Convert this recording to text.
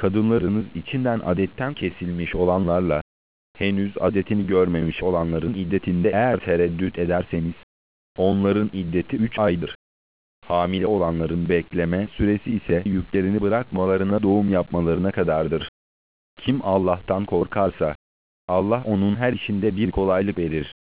Kadınlarınız içinden adetten kesilmiş olanlarla, henüz adetini görmemiş olanların iddetinde eğer tereddüt ederseniz, onların iddeti 3 aydır. Hamile olanların bekleme süresi ise yüklerini bırakmalarına doğum yapmalarına kadardır. Kim Allah'tan korkarsa, Allah onun her işinde bir kolaylık verir.